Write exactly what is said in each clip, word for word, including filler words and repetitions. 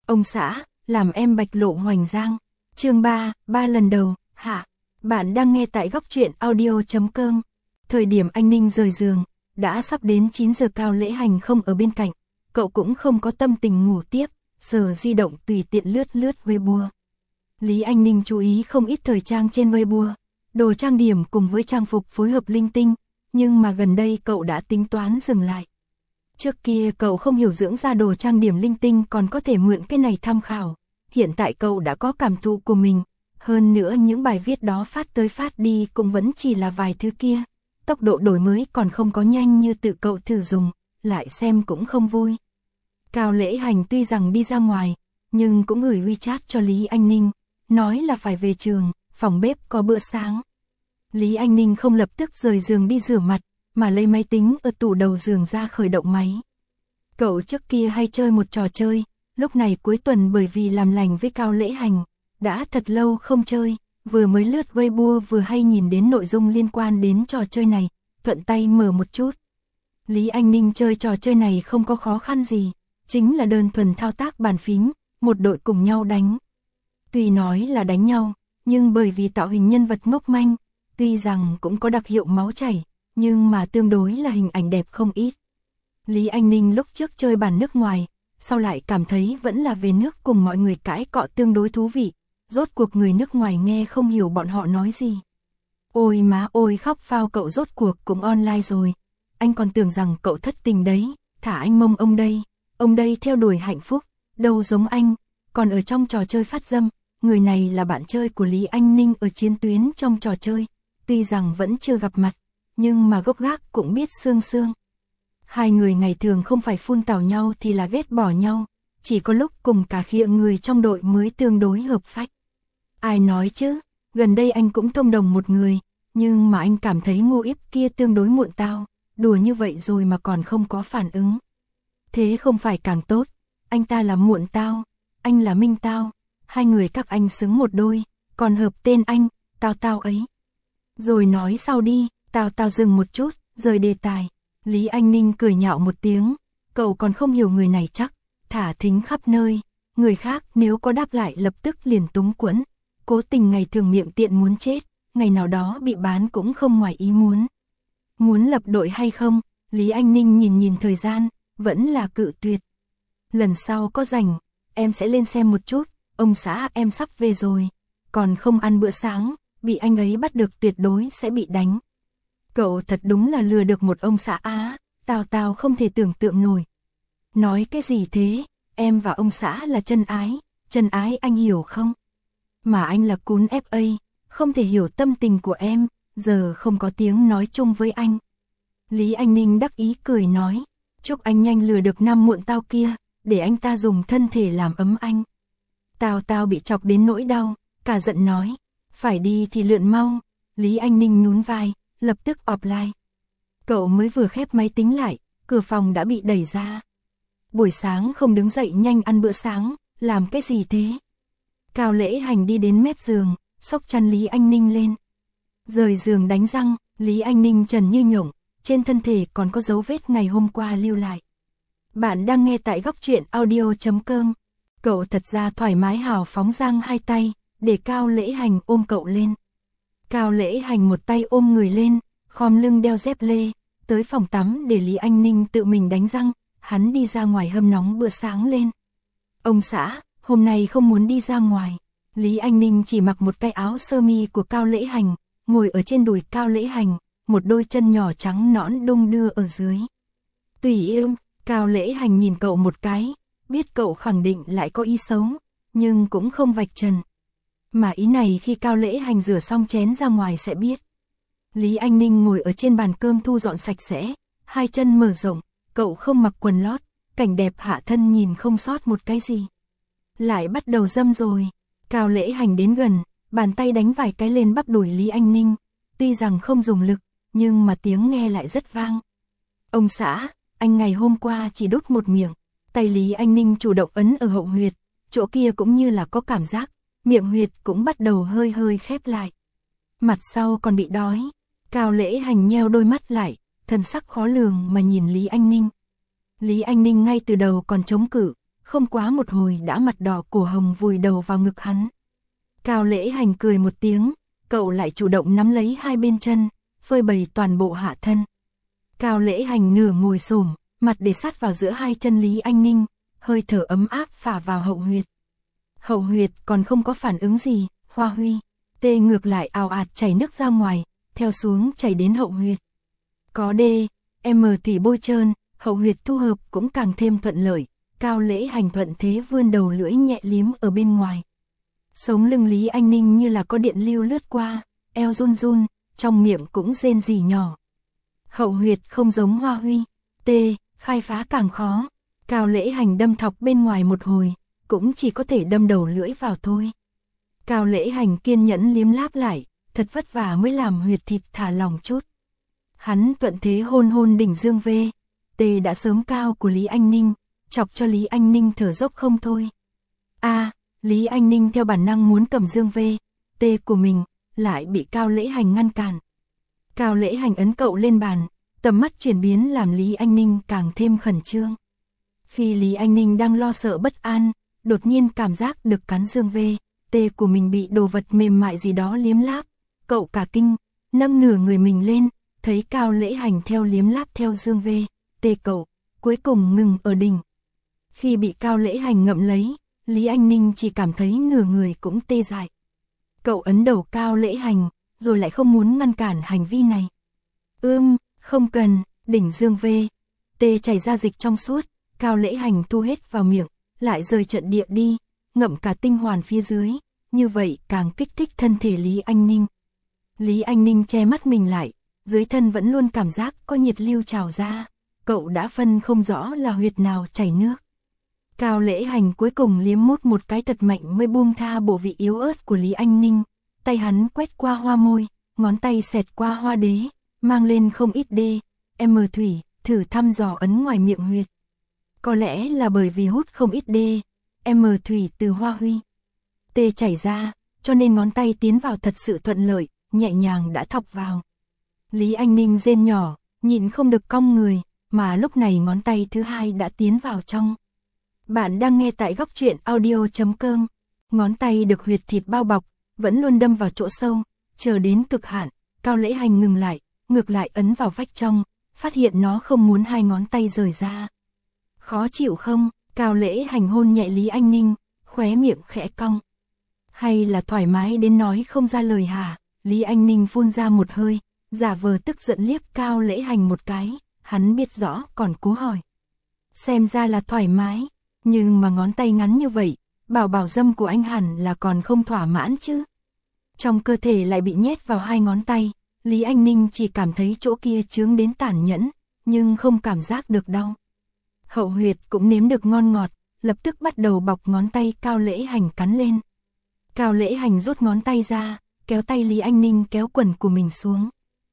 Ông xã, làm em bạch lộ hoành giang. Chương ba, ba lần đầu, hạ. Bạn đang nghe tại góc truyện audio chấm com. Thời điểm anh Ninh rời giường, đã sắp đến chín giờ. Cao Lễ Hành không ở bên cạnh, cậu cũng không có tâm tình ngủ tiếp, giờ di động tùy tiện lướt lướt Weibo. Lý Anh Ninh chú ý không ít thời trang trên Weibo, đồ trang điểm cùng với trang phục phối hợp linh tinh, nhưng mà gần đây cậu đã tính toán dừng lại. Trước kia cậu không hiểu dưỡng ra đồ trang điểm linh tinh còn có thể mượn cái này tham khảo, hiện tại cậu đã có cảm thụ của mình, hơn nữa những bài viết đó phát tới phát đi cũng vẫn chỉ là vài thứ kia, tốc độ đổi mới còn không có nhanh như tự cậu thử dùng, lại xem cũng không vui. Cao Lễ Hành tuy rằng đi ra ngoài, nhưng cũng gửi WeChat cho Lý Anh Ninh, nói là phải về trường, phòng bếp có bữa sáng. Lý Anh Ninh không lập tức rời giường đi rửa mặt, mà lấy máy tính ở tủ đầu giường ra khởi động máy. Cậu trước kia hay chơi một trò chơi, lúc này cuối tuần bởi vì làm lành với Cao Lễ Hành, đã thật lâu không chơi, vừa mới lướt Weibo vừa hay nhìn đến nội dung liên quan đến trò chơi này, thuận tay mở một chút. Lý Anh Ninh chơi trò chơi này không có khó khăn gì, chính là đơn thuần thao tác bàn phím, một đội cùng nhau đánh. Tuy nói là đánh nhau, nhưng bởi vì tạo hình nhân vật ngốc manh, tuy rằng cũng có đặc hiệu máu chảy, nhưng mà tương đối là hình ảnh đẹp không ít. Lý Anh Ninh lúc trước chơi bản nước ngoài, sau lại cảm thấy vẫn là về nước cùng mọi người cãi cọ tương đối thú vị, rốt cuộc người nước ngoài nghe không hiểu bọn họ nói gì. Ôi má ôi khóc phao, cậu rốt cuộc cũng online rồi, anh còn tưởng rằng cậu thất tình đấy, thả anh mông ông đây, ông đây theo đuổi hạnh phúc, đâu giống anh, còn ở trong trò chơi phát dâm, người này là bạn chơi của Lý Anh Ninh ở chiến tuyến trong trò chơi, tuy rằng vẫn chưa gặp mặt, nhưng mà gốc gác cũng biết xương xương. Hai người ngày thường không phải phun tảo nhau thì là ghét bỏ nhau, chỉ có lúc cùng cả khịa người trong đội mới tương đối hợp phách. Ai nói chứ, gần đây anh cũng thông đồng một người, nhưng mà anh cảm thấy Ngô Íp kia tương đối muộn tao, đùa như vậy rồi mà còn không có phản ứng. Thế không phải càng tốt, anh ta là muộn tao, anh là minh tao, hai người các anh xứng một đôi, còn hợp tên anh, tao tao ấy. Rồi nói sau đi, tao tao dừng một chút, rời đề tài. Lý Anh Ninh cười nhạo một tiếng, cậu còn không hiểu người này chắc, thả thính khắp nơi, người khác nếu có đáp lại lập tức liền túng quẫn, cố tình ngày thường miệng tiện muốn chết, ngày nào đó bị bán cũng không ngoài ý muốn. Muốn lập đội hay không, Lý Anh Ninh nhìn nhìn thời gian, vẫn là cự tuyệt. Lần sau có rảnh, em sẽ lên xem một chút, ông xã em sắp về rồi, còn không ăn bữa sáng, bị anh ấy bắt được tuyệt đối sẽ bị đánh. Cậu thật đúng là lừa được một ông xã á, tao tao không thể tưởng tượng nổi. Nói cái gì thế, em và ông xã là chân ái, chân ái anh hiểu không? Mà anh là cún ép a, không thể hiểu tâm tình của em, giờ không có tiếng nói chung với anh. Lý Anh Ninh đắc ý cười nói, chúc anh nhanh lừa được năm muộn tao kia, để anh ta dùng thân thể làm ấm anh. Tao tao bị chọc đến nỗi đau, cả giận nói, phải đi thì lượn mau. Lý Anh Ninh nhún vai, lập tức offline. Cậu mới vừa khép máy tính lại, cửa phòng đã bị đẩy ra. Buổi sáng không đứng dậy nhanh ăn bữa sáng, làm cái gì thế? Cao Lễ Hành đi đến mép giường, xốc chăn Lý Anh Ninh lên. Rời giường đánh răng, Lý Anh Ninh trần như nhộng, trên thân thể còn có dấu vết ngày hôm qua lưu lại. Bạn đang nghe tại góc truyện audio chấm com. Cậu thật ra thoải mái hào phóng giang hai tay, để Cao Lễ Hành ôm cậu lên. Cao Lễ Hành một tay ôm người lên, khom lưng đeo dép lê, tới phòng tắm để Lý Anh Ninh tự mình đánh răng, hắn đi ra ngoài hâm nóng bữa sáng lên. Ông xã, hôm nay không muốn đi ra ngoài. Lý Anh Ninh chỉ mặc một cái áo sơ mi của Cao Lễ Hành, ngồi ở trên đùi Cao Lễ Hành, một đôi chân nhỏ trắng nõn đung đưa ở dưới. Tùy yêu, Cao Lễ Hành nhìn cậu một cái, biết cậu khẳng định lại có ý xấu, nhưng cũng không vạch trần. Mà ý này khi Cao Lễ Hành rửa xong chén ra ngoài sẽ biết. Lý Anh Ninh ngồi ở trên bàn cơm thu dọn sạch sẽ, hai chân mở rộng, cậu không mặc quần lót, cảnh đẹp hạ thân nhìn không sót một cái gì. Lại bắt đầu dâm rồi. Cao Lễ Hành đến gần, bàn tay đánh vài cái lên bắp đùi Lý Anh Ninh, tuy rằng không dùng lực, nhưng mà tiếng nghe lại rất vang. Ông xã, anh ngày hôm qua chỉ đút một miệng, tay Lý Anh Ninh chủ động ấn ở hậu huyệt, chỗ kia cũng như là có cảm giác, miệng huyệt cũng bắt đầu hơi hơi khép lại. Mặt sau còn bị đói, Cao Lễ Hành nheo đôi mắt lại, thần sắc khó lường mà nhìn Lý Anh Ninh. Lý Anh Ninh ngay từ đầu còn chống cự, không quá một hồi đã mặt đỏ cổ hồng vùi đầu vào ngực hắn. Cao Lễ Hành cười một tiếng, cậu lại chủ động nắm lấy hai bên chân, phơi bày toàn bộ hạ thân. Cao Lễ Hành nửa ngồi xổm, mặt để sát vào giữa hai chân Lý Anh Ninh, hơi thở ấm áp phả vào hậu huyệt. Hậu huyệt còn không có phản ứng gì, Hoa Huy, tê ngược lại ào ạt chảy nước ra ngoài, theo xuống chảy đến hậu huyệt. Có đê, em thủy bôi trơn, hậu huyệt thu hợp cũng càng thêm thuận lợi, Cao Lễ Hành thuận thế vươn đầu lưỡi nhẹ liếm ở bên ngoài. Sống lưng Lý Anh Ninh như là có điện lưu lướt qua, eo run run, trong miệng cũng rên rỉ nhỏ. Hậu huyệt không giống Hoa Huy, tê, khai phá càng khó. Cao Lễ Hành đâm thọc bên ngoài một hồi, cũng chỉ có thể đâm đầu lưỡi vào thôi. Cao Lễ Hành kiên nhẫn liếm láp lại, thật vất vả mới làm huyệt thịt thả lỏng chút. Hắn thuận thế hôn hôn đỉnh dương vê, tê đã sớm cao của Lý Anh Ninh, chọc cho Lý Anh Ninh thở dốc không thôi. A, à, Lý Anh Ninh theo bản năng muốn cầm dương vê, tê của mình, lại bị Cao Lễ Hành ngăn cản. Cao Lễ Hành ấn cậu lên bàn, tầm mắt chuyển biến làm Lý Anh Ninh càng thêm khẩn trương. Khi Lý Anh Ninh đang lo sợ bất an, đột nhiên cảm giác được cắn dương vê, tê của mình bị đồ vật mềm mại gì đó liếm láp. Cậu cả kinh, nâng nửa người mình lên, thấy Cao Lễ Hành theo liếm láp theo dương vê, tê cậu, cuối cùng ngừng ở đỉnh. Khi bị Cao Lễ Hành ngậm lấy, Lý Anh Ninh chỉ cảm thấy nửa người cũng tê dại. Cậu ấn đầu Cao Lễ Hành, rồi lại không muốn ngăn cản hành vi này. Ưm, không cần, đỉnh dương vê, tê chảy ra dịch trong suốt, Cao Lễ Hành thu hết vào miệng, lại rời trận địa đi, ngậm cả tinh hoàn phía dưới, như vậy càng kích thích thân thể Lý Anh Ninh. Lý Anh Ninh che mắt mình lại, dưới thân vẫn luôn cảm giác có nhiệt lưu trào ra, cậu đã phân không rõ là huyệt nào chảy nước. Cao Lễ Hành cuối cùng liếm mút một cái thật mạnh mới buông tha bộ vị yếu ớt của Lý Anh Ninh, tay hắn quét qua hoa môi, ngón tay xẹt qua hoa đế, mang lên không ít đê, em thủy, thử thăm dò ấn ngoài miệng huyệt. Có lẽ là bởi vì hút không ít đê, em thủy từ Hoa Huy, tê chảy ra, cho nên ngón tay tiến vào thật sự thuận lợi, nhẹ nhàng đã thọc vào. Lý Anh Ninh rên nhỏ, nhịn không được cong người, mà lúc này ngón tay thứ hai đã tiến vào trong. Bạn đang nghe tại góc truyện audio chấm com. Ngón tay được huyệt thịt bao bọc, vẫn luôn đâm vào chỗ sâu, chờ đến cực hạn, Cao Lễ Hành ngừng lại, ngược lại ấn vào vách trong, phát hiện nó không muốn hai ngón tay rời ra. Khó chịu không? Cao Lễ Hành hôn nhẹ Lý Anh Ninh, khóe miệng khẽ cong. Hay là thoải mái đến nói không ra lời hả? Lý Anh Ninh phun ra một hơi, giả vờ tức giận liếc Cao Lễ Hành một cái, hắn biết rõ còn cố hỏi. Xem ra là thoải mái, nhưng mà ngón tay ngắn như vậy, bảo bảo dâm của anh hẳn là còn không thỏa mãn chứ. Trong cơ thể lại bị nhét vào hai ngón tay, Lý Anh Ninh chỉ cảm thấy chỗ kia chướng đến tàn nhẫn, nhưng không cảm giác được đau. Hậu huyệt cũng nếm được ngon ngọt, lập tức bắt đầu bọc ngón tay Cao Lễ Hành cắn lên. Cao Lễ Hành rút ngón tay ra, kéo tay Lý Anh Ninh kéo quần của mình xuống.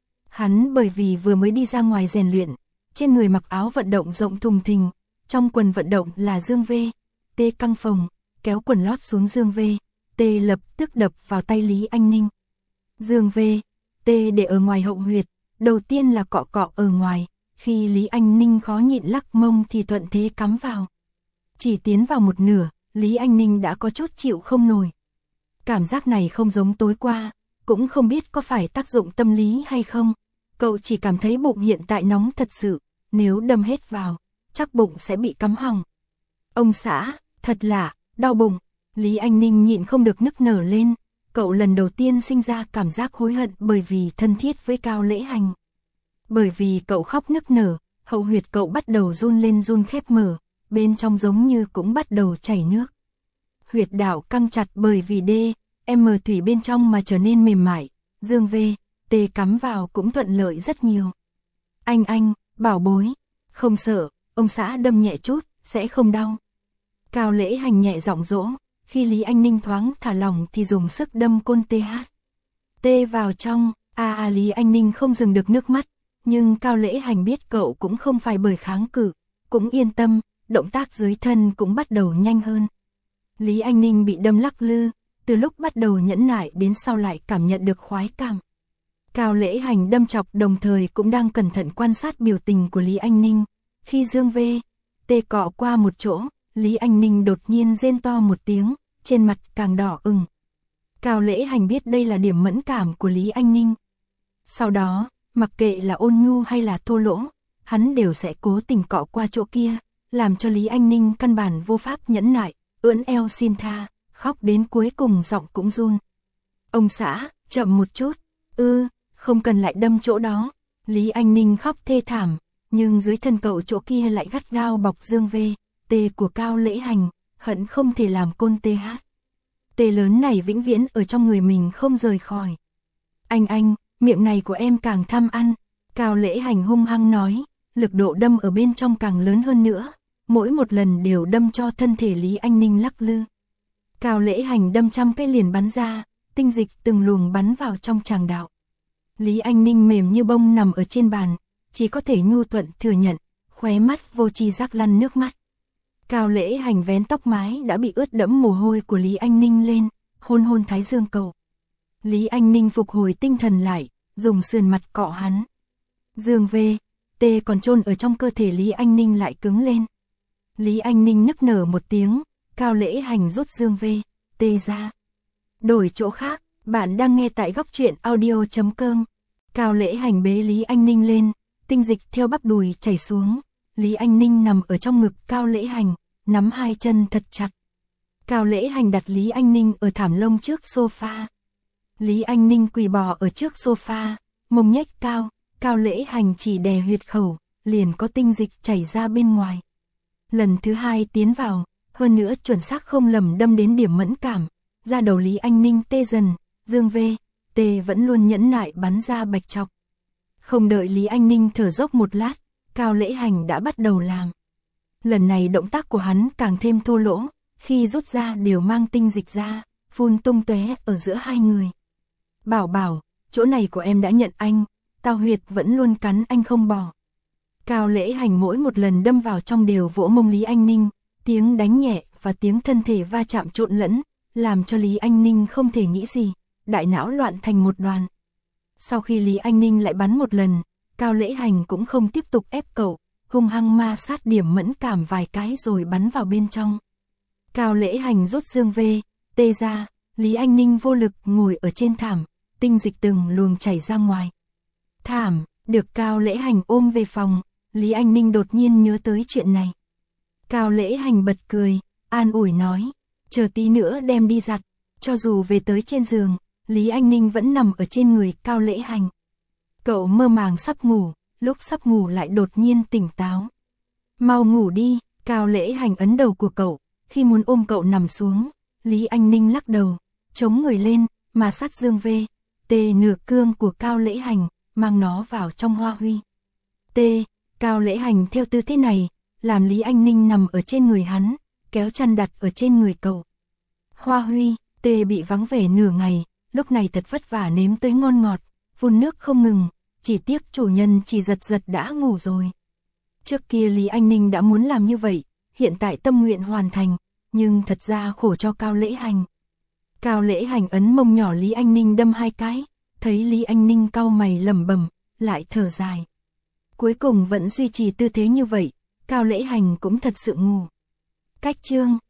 Hắn bởi vì vừa mới đi ra ngoài rèn luyện, trên người mặc áo vận động rộng thùng thình, trong quần vận động là dương vê, tê căng phồng, kéo quần lót xuống dương vê, tê lập tức đập vào tay Lý Anh Ninh. Dương vê, tê để ở ngoài hậu huyệt, đầu tiên là cọ cọ ở ngoài, khi Lý Anh Ninh khó nhịn lắc mông thì thuận thế cắm vào. Chỉ tiến vào một nửa, Lý Anh Ninh đã có chút chịu không nổi. Cảm giác này không giống tối qua, cũng không biết có phải tác dụng tâm lý hay không, cậu chỉ cảm thấy bụng hiện tại nóng thật sự, nếu đâm hết vào, chắc bụng sẽ bị cắm họng. Ông xã, thật lạ, đau bụng, Lý Anh Ninh nhịn không được nức nở lên, cậu lần đầu tiên sinh ra cảm giác hối hận bởi vì thân thiết với Cao Lễ Hành. Bởi vì cậu khóc nức nở, hậu huyệt cậu bắt đầu run lên run khép mở, bên trong giống như cũng bắt đầu chảy nước. Huyệt đạo căng chặt bởi vì đê, em thủy bên trong mà trở nên mềm mại, dương vê, tê cắm vào cũng thuận lợi rất nhiều. Anh anh, bảo bối, không sợ, ông xã đâm nhẹ chút, sẽ không đau. Cao Lễ Hành nhẹ giọng dỗ, khi Lý Anh Ninh thoáng thả lỏng thì dùng sức đâm côn tê hát. Tê vào trong, a à, à Lý Anh Ninh không dừng được nước mắt, nhưng Cao Lễ Hành biết cậu cũng không phải bởi kháng cự, cũng yên tâm, động tác dưới thân cũng bắt đầu nhanh hơn. Lý Anh Ninh bị đâm lắc lư, từ lúc bắt đầu nhẫn nại đến sau lại cảm nhận được khoái cảm. Cao Lễ Hành đâm chọc đồng thời cũng đang cẩn thận quan sát biểu tình của Lý Anh Ninh, khi dương vê, tê cọ qua một chỗ, Lý Anh Ninh đột nhiên rên to một tiếng, trên mặt càng đỏ ửng. Cao Lễ Hành biết đây là điểm mẫn cảm của Lý Anh Ninh. Sau đó, mặc kệ là ôn nhu hay là thô lỗ, hắn đều sẽ cố tình cọ qua chỗ kia, làm cho Lý Anh Ninh căn bản vô pháp nhẫn nại, ưỡn eo xin tha, khóc đến cuối cùng giọng cũng run. Ông xã, chậm một chút, ư, không cần lại đâm chỗ đó. Lý Anh Ninh khóc thê thảm, nhưng dưới thân cậu chỗ kia lại gắt gao bọc dương vê, tê của Cao Lễ Hành, hận không thể làm côn tê hát. Tê lớn này vĩnh viễn ở trong người mình không rời khỏi. Anh anh, miệng này của em càng tham ăn. Cao Lễ Hành hung hăng nói, lực độ đâm ở bên trong càng lớn hơn nữa, mỗi một lần đều đâm cho thân thể Lý Anh Ninh lắc lư. Cao Lễ Hành đâm trăm cái liền bắn ra, tinh dịch từng luồng bắn vào trong tràng đạo. Lý Anh Ninh mềm như bông nằm ở trên bàn, chỉ có thể nhu thuận thừa nhận, khóe mắt vô tri giác lăn nước mắt. Cao Lễ Hành vén tóc mái đã bị ướt đẫm mồ hôi của Lý Anh Ninh lên, hôn hôn thái dương cậu. Lý Anh Ninh phục hồi tinh thần lại, dùng sườn mặt cọ hắn. Dương về, tê còn chôn ở trong cơ thể Lý Anh Ninh lại cứng lên. Lý Anh Ninh nức nở một tiếng, Cao Lễ Hành rút dương về, tê ra. Đổi chỗ khác, bạn đang nghe tại góc truyện audio chấm com. Cao Lễ Hành bế Lý Anh Ninh lên, tinh dịch theo bắp đùi chảy xuống. Lý Anh Ninh nằm ở trong ngực Cao Lễ Hành, nắm hai chân thật chặt. Cao Lễ Hành đặt Lý Anh Ninh ở thảm lông trước sofa. Lý Anh Ninh quỳ bò ở trước sofa, mông nhếch cao, Cao Lễ Hành chỉ đè huyệt khẩu, liền có tinh dịch chảy ra bên ngoài. Lần thứ hai tiến vào, hơn nữa chuẩn xác không lầm đâm đến điểm mẫn cảm, da đầu Lý Anh Ninh tê dần, dương vê, tê vẫn luôn nhẫn nại bắn ra bạch chọc. Không đợi Lý Anh Ninh thở dốc một lát, Cao Lễ Hành đã bắt đầu làm. Lần này động tác của hắn càng thêm thô lỗ, khi rút ra đều mang tinh dịch ra, phun tung tóe ở giữa hai người. Bảo bảo, chỗ này của em đã nhận anh, tao huyệt vẫn luôn cắn anh không bỏ. Cao Lễ Hành mỗi một lần đâm vào trong đều vỗ mông Lý Anh Ninh, tiếng đánh nhẹ và tiếng thân thể va chạm trộn lẫn, làm cho Lý Anh Ninh không thể nghĩ gì, đại não loạn thành một đoàn. Sau khi Lý Anh Ninh lại bắn một lần, Cao Lễ Hành cũng không tiếp tục ép cậu, hung hăng ma sát điểm mẫn cảm vài cái rồi bắn vào bên trong. Cao Lễ Hành rút dương vê, tê ra, Lý Anh Ninh vô lực ngồi ở trên thảm, tinh dịch từng luồng chảy ra ngoài. Thảm, được Cao Lễ Hành ôm về phòng, Lý Anh Ninh đột nhiên nhớ tới chuyện này. Cao Lễ Hành bật cười, an ủi nói, chờ tí nữa đem đi giặt. Cho dù về tới trên giường, Lý Anh Ninh vẫn nằm ở trên người Cao Lễ Hành. Cậu mơ màng sắp ngủ, lúc sắp ngủ lại đột nhiên tỉnh táo. Mau ngủ đi, Cao Lễ Hành ấn đầu của cậu, khi muốn ôm cậu nằm xuống, Lý Anh Ninh lắc đầu, chống người lên, mà sát dương vê, tê nửa cương của Cao Lễ Hành, mang nó vào trong hoa huy. Tê, Cao Lễ Hành theo tư thế này, làm Lý Anh Ninh nằm ở trên người hắn, kéo chăn đặt ở trên người cậu. Hoa huy, tê bị vắng vẻ nửa ngày, lúc này thật vất vả nếm tới ngon ngọt, phun nước không ngừng, chỉ tiếc chủ nhân chỉ giật giật đã ngủ rồi. Trước kia Lý Anh Ninh đã muốn làm như vậy, hiện tại tâm nguyện hoàn thành, nhưng thật ra khổ cho Cao Lễ Hành. Cao Lễ Hành ấn mông nhỏ Lý Anh Ninh đâm hai cái, thấy Lý Anh Ninh cau mày lẩm bẩm, lại thở dài. Cuối cùng vẫn duy trì tư thế như vậy, Cao Lễ Hành cũng thật sự ngủ. Cách chương